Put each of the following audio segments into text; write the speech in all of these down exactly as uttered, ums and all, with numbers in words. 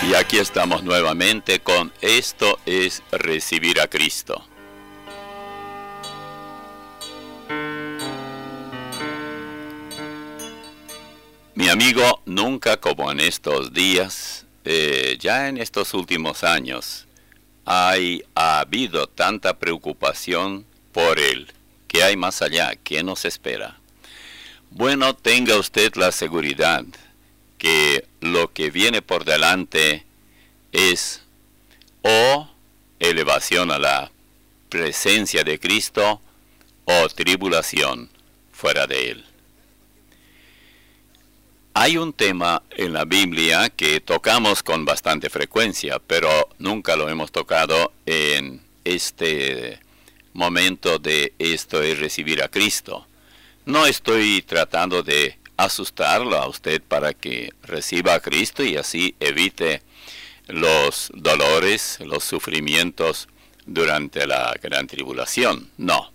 Y aquí estamos nuevamente con Esto es Recibir a Cristo. Mi amigo, nunca como en estos días, eh, ya en estos últimos años, hay, ha habido tanta preocupación por Él. ¿Qué hay más allá? ¿Qué nos espera? Bueno, tenga usted la seguridad que lo que viene por delante es o elevación a la presencia de Cristo o tribulación fuera de Él. Hay un tema en la Biblia que tocamos con bastante frecuencia, pero nunca lo hemos tocado en este momento de Esto es Recibir a Cristo. No estoy tratando de asustarlo a usted para que reciba a Cristo y así evite los dolores, los sufrimientos durante la gran tribulación. No.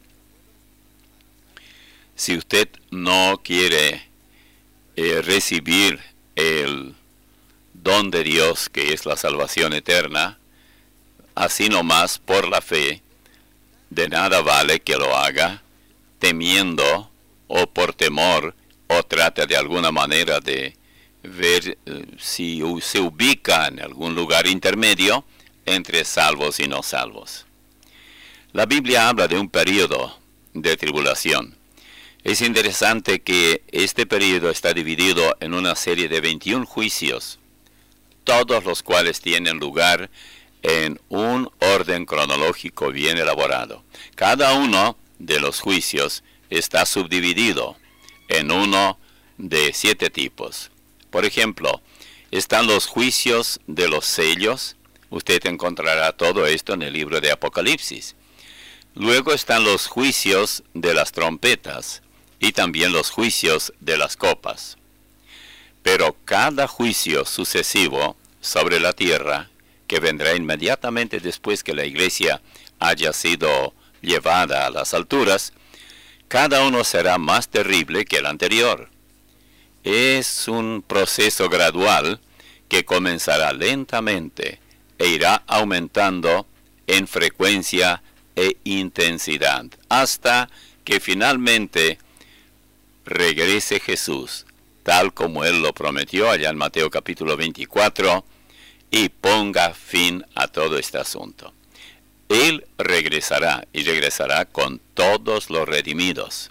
Si usted no quiere eh, recibir el don de Dios, que es la salvación eterna, así nomás por la fe, de nada vale que lo haga temiendo o por temor, o trate de alguna manera de ver eh, si se ubica en algún lugar intermedio entre salvos y no salvos. La Biblia habla de un periodo de tribulación. Es interesante que este periodo está dividido en una serie de veintiún juicios, todos los cuales tienen lugar en un orden cronológico bien elaborado. Cada uno de los juicios está subdividido en uno de siete tipos. Por ejemplo, están los juicios de los sellos. Usted encontrará todo esto en el libro de Apocalipsis. Luego están los juicios de las trompetas y también los juicios de las copas. Pero cada juicio sucesivo sobre la tierra, que vendrá inmediatamente después que la iglesia haya sido llevada a las alturas, cada uno será más terrible que el anterior. Es un proceso gradual que comenzará lentamente e irá aumentando en frecuencia e intensidad, hasta que finalmente regrese Jesús, tal como Él lo prometió allá en Mateo capítulo veinticuatro, y ponga fin a todo este asunto. Él regresará y regresará con todos los redimidos.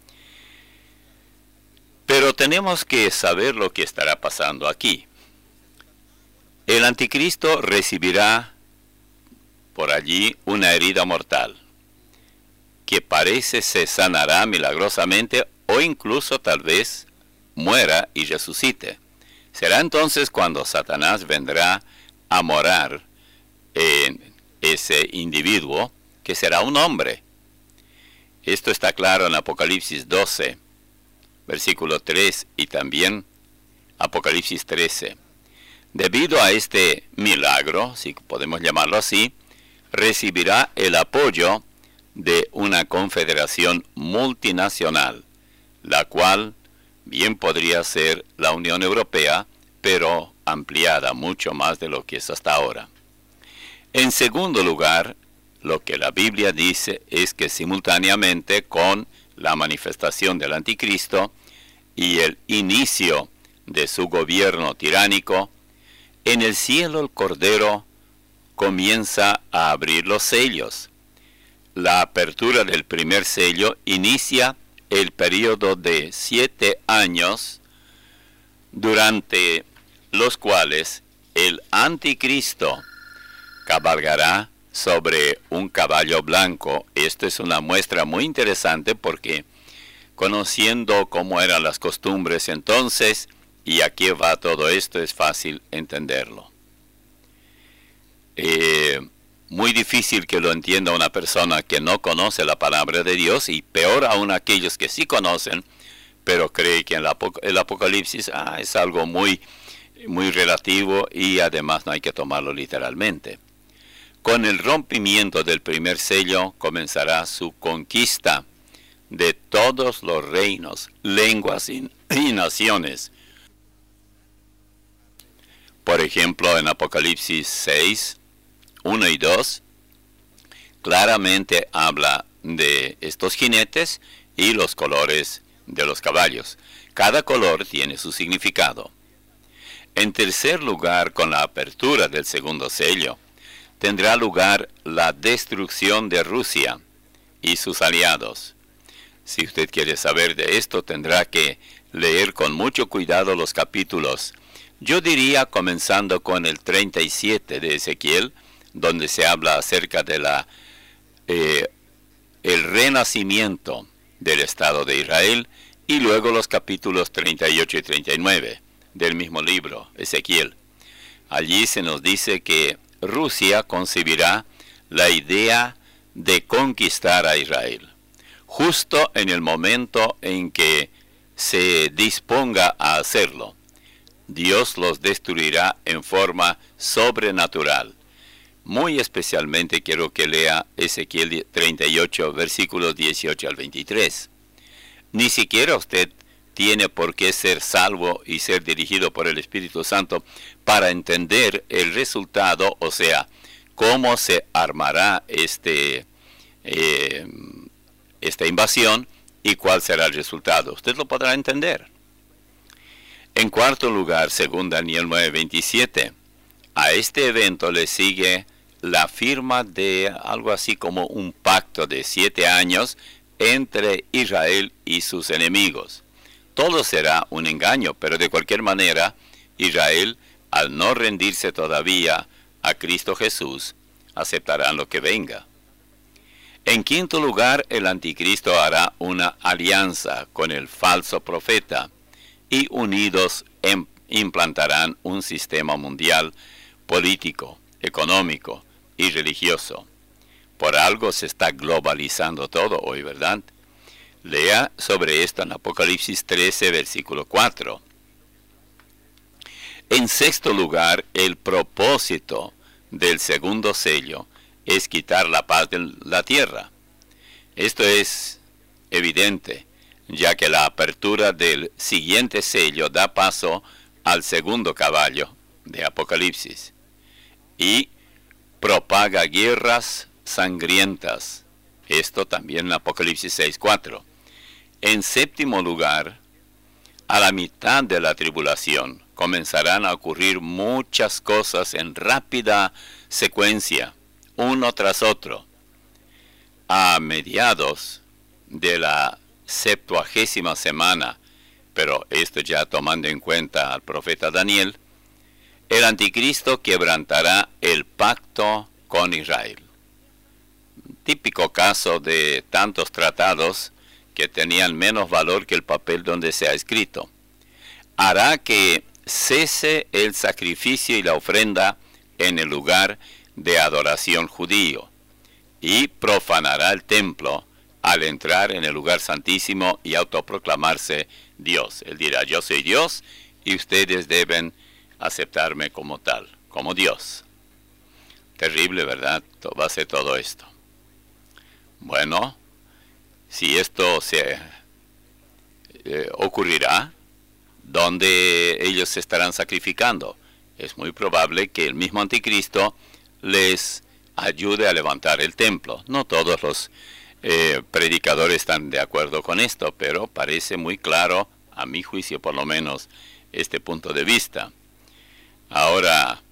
Pero tenemos que saber lo que estará pasando aquí. El anticristo recibirá por allí una herida mortal, que parece se sanará milagrosamente o incluso tal vez muera y resucite. Será entonces cuando Satanás vendrá a morar en ese individuo, que será un hombre. Esto está claro en Apocalipsis doce, versículo tres, y también Apocalipsis trece. Debido a este milagro, si podemos llamarlo así, recibirá el apoyo de una confederación multinacional, la cual bien podría ser la Unión Europea, pero ampliada mucho más de lo que es hasta ahora. En segundo lugar, lo que la Biblia dice es que simultáneamente con la manifestación del anticristo y el inicio de su gobierno tiránico, en el cielo el Cordero comienza a abrir los sellos. La apertura del primer sello inicia el periodo de siete años, durante los cuales el anticristo cabalgará sobre un caballo blanco. Esto es una muestra muy interesante porque, conociendo cómo eran las costumbres entonces y a qué va todo esto, es fácil entenderlo. Eh, muy difícil que lo entienda una persona que no conoce la palabra de Dios, y peor aún aquellos que sí conocen, pero cree que en la, el Apocalipsis ah, es algo muy, muy relativo y además no hay que tomarlo literalmente. Con el rompimiento del primer sello comenzará su conquista de todos los reinos, lenguas y, y naciones. Por ejemplo, en Apocalipsis seis, uno y dos, claramente habla de estos jinetes y los colores de los caballos. Cada color tiene su significado. En tercer lugar, con la apertura del segundo sello, tendrá lugar la destrucción de Rusia y sus aliados. Si usted quiere saber de esto, tendrá que leer con mucho cuidado los capítulos. Yo diría comenzando con el treinta y siete de Ezequiel, donde se habla acerca de la eh, el renacimiento del Estado de Israel, y luego los capítulos treinta y ocho y treinta y nueve del mismo libro, Ezequiel. Allí se nos dice que Rusia concebirá la idea de conquistar a Israel, justo en el momento en que se disponga a hacerlo. Dios los destruirá en forma sobrenatural. Muy especialmente quiero que lea Ezequiel treinta y ocho, versículos dieciocho al veintitrés. Ni siquiera usted tiene por qué ser salvo y ser dirigido por el Espíritu Santo para entender el resultado, o sea, cómo se armará este, eh, esta invasión y cuál será el resultado. Usted lo podrá entender. En cuarto lugar, según Daniel nueve veintisiete, a este evento le sigue la firma de algo así como un pacto de siete años entre Israel y sus enemigos. Todo será un engaño, pero de cualquier manera, Israel, al no rendirse todavía a Cristo Jesús, aceptarán lo que venga. En quinto lugar, el anticristo hará una alianza con el falso profeta, y unidos em, implantarán un sistema mundial político, económico y religioso. Por algo se está globalizando todo hoy, ¿verdad? Lea sobre esto en Apocalipsis trece, versículo cuatro. En sexto lugar, el propósito del segundo sello es quitar la paz de la tierra. Esto es evidente, ya que la apertura del siguiente sello da paso al segundo caballo de Apocalipsis y propaga guerras sangrientas. Esto también en Apocalipsis seis, cuatro. En séptimo lugar, a la mitad de la tribulación comenzarán a ocurrir muchas cosas en rápida secuencia, uno tras otro. A mediados de la septuagésima semana, pero esto ya tomando en cuenta al profeta Daniel, el anticristo quebrantará el pacto con Israel. Típico caso de tantos tratados que tenían menos valor que el papel donde se ha escrito. Hará que cese el sacrificio y la ofrenda en el lugar de adoración judío, y profanará el templo al entrar en el lugar santísimo y autoproclamarse Dios. Él dirá: yo soy Dios y ustedes deben aceptarme como tal, como Dios. Terrible, ¿verdad? Va a ser todo esto. Bueno, si esto se eh, ocurrirá, ¿dónde ellos se estarán sacrificando? Es muy probable que el mismo anticristo les ayude a levantar el templo. No todos los eh, predicadores están de acuerdo con esto, pero parece muy claro, a mi juicio por lo menos, este punto de vista. Ahora,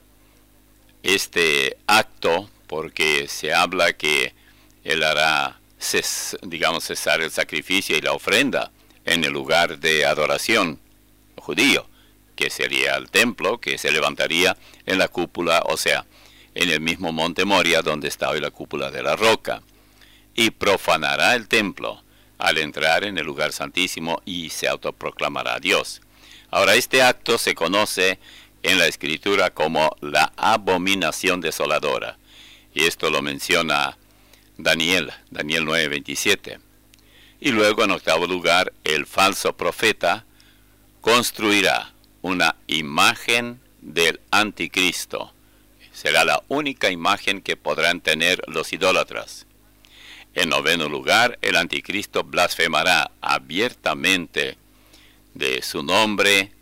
este acto, porque se habla que él hará, ces, digamos, cesar el sacrificio y la ofrenda en el lugar de adoración judío, que sería el templo, que se levantaría en la cúpula, o sea, en el mismo monte Moria donde está hoy la cúpula de la roca, y profanará el templo al entrar en el lugar santísimo y se autoproclamará Dios. Ahora, este acto se conoce en la Escritura como la abominación desoladora, y esto lo menciona Daniel, Daniel nueve veintisiete. Y luego, en octavo lugar, el falso profeta construirá una imagen del anticristo. Será la única imagen que podrán tener los idólatras. En noveno lugar, el anticristo blasfemará abiertamente de su nombre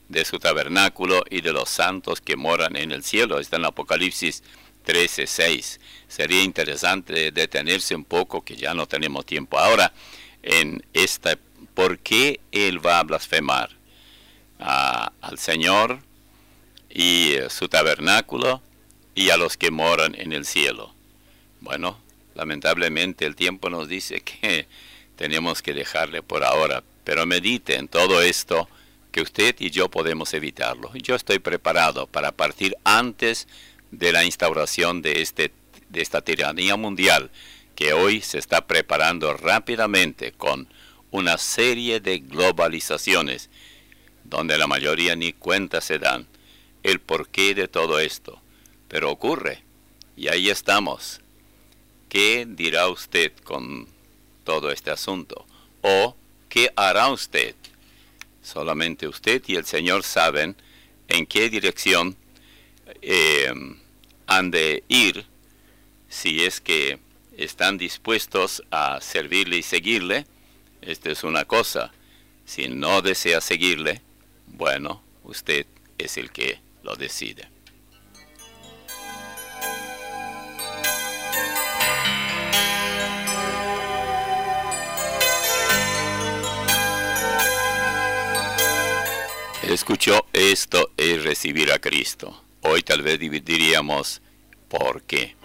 de su tabernáculo y de los santos que moran en el cielo. Está en Apocalipsis trece seis. Sería interesante detenerse un poco, que ya no tenemos tiempo ahora, en esta, ¿por qué él va a blasfemar a, al Señor y eh, su tabernáculo y a los que moran en el cielo? Bueno, lamentablemente el tiempo nos dice que tenemos que dejarle por ahora, pero medite en todo esto, que usted y yo podemos evitarlo. Yo estoy preparado para partir antes de la instauración de, este, de esta tiranía mundial, que hoy se está preparando rápidamente con una serie de globalizaciones, donde la mayoría ni cuenta se dan el porqué de todo esto. Pero ocurre, y ahí estamos. ¿Qué dirá usted con todo este asunto? ¿O qué hará usted? Solamente usted y el Señor saben en qué dirección eh, han de ir, si es que están dispuestos a servirle y seguirle. Esta es una cosa. Si no desea seguirle, bueno, usted es el que lo decide. Escuchó, esto es recibir a Cristo. Hoy tal vez diríamos, ¿por qué?